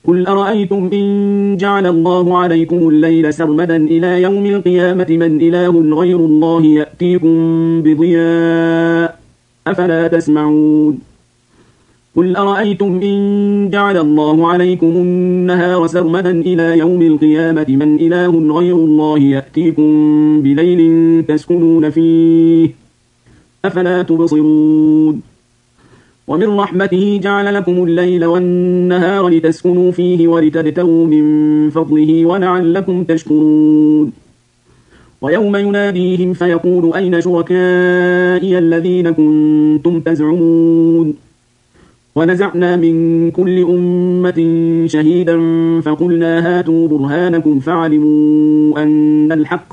قل أرأيتم إن جعل الله عليكم الليل سرمدا إلى يوم القيامة من إله غير الله يأتيكم بضياء أفلا تسمعون قل أرأيتم إن جعل الله عليكم النهار سرمدا إلى يوم القيامة من إله غير الله يأتيكم بليل تسكنون فيه أفلا تبصرون ومن رحمته جعل لكم الليل والنهار لتسكنوا فيه ولتبتغوا من فضله ولعلكم تشكرون ويوم يناديهم فيقول أين شركائي الذين كنتم تزعمون ونزعنا من كل أمة شهيدا فقلنا هاتوا برهانكم فعلموا أن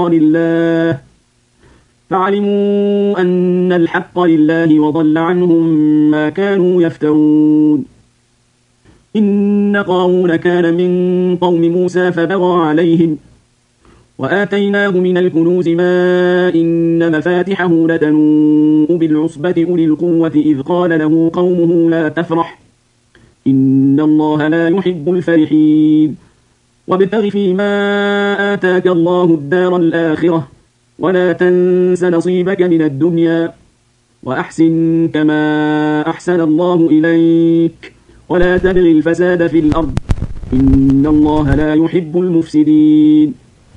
الحق لله وضل عنهم ما كانوا يفترون إن قارون كان من قوم موسى فبغى عليهم وآتيناه من الكنوز ما إن مفاتحه لتنوء بالعصبة أولي القوة إذ قال له قومه لا تفرح إن الله لا يحب الفرحين وابتغ فيما آتاك الله الدار الآخرة ولا تنس نصيبك من الدنيا وأحسن كما أحسن الله إليك ولا تبغ الفساد في الأرض إن الله لا يحب المفسدين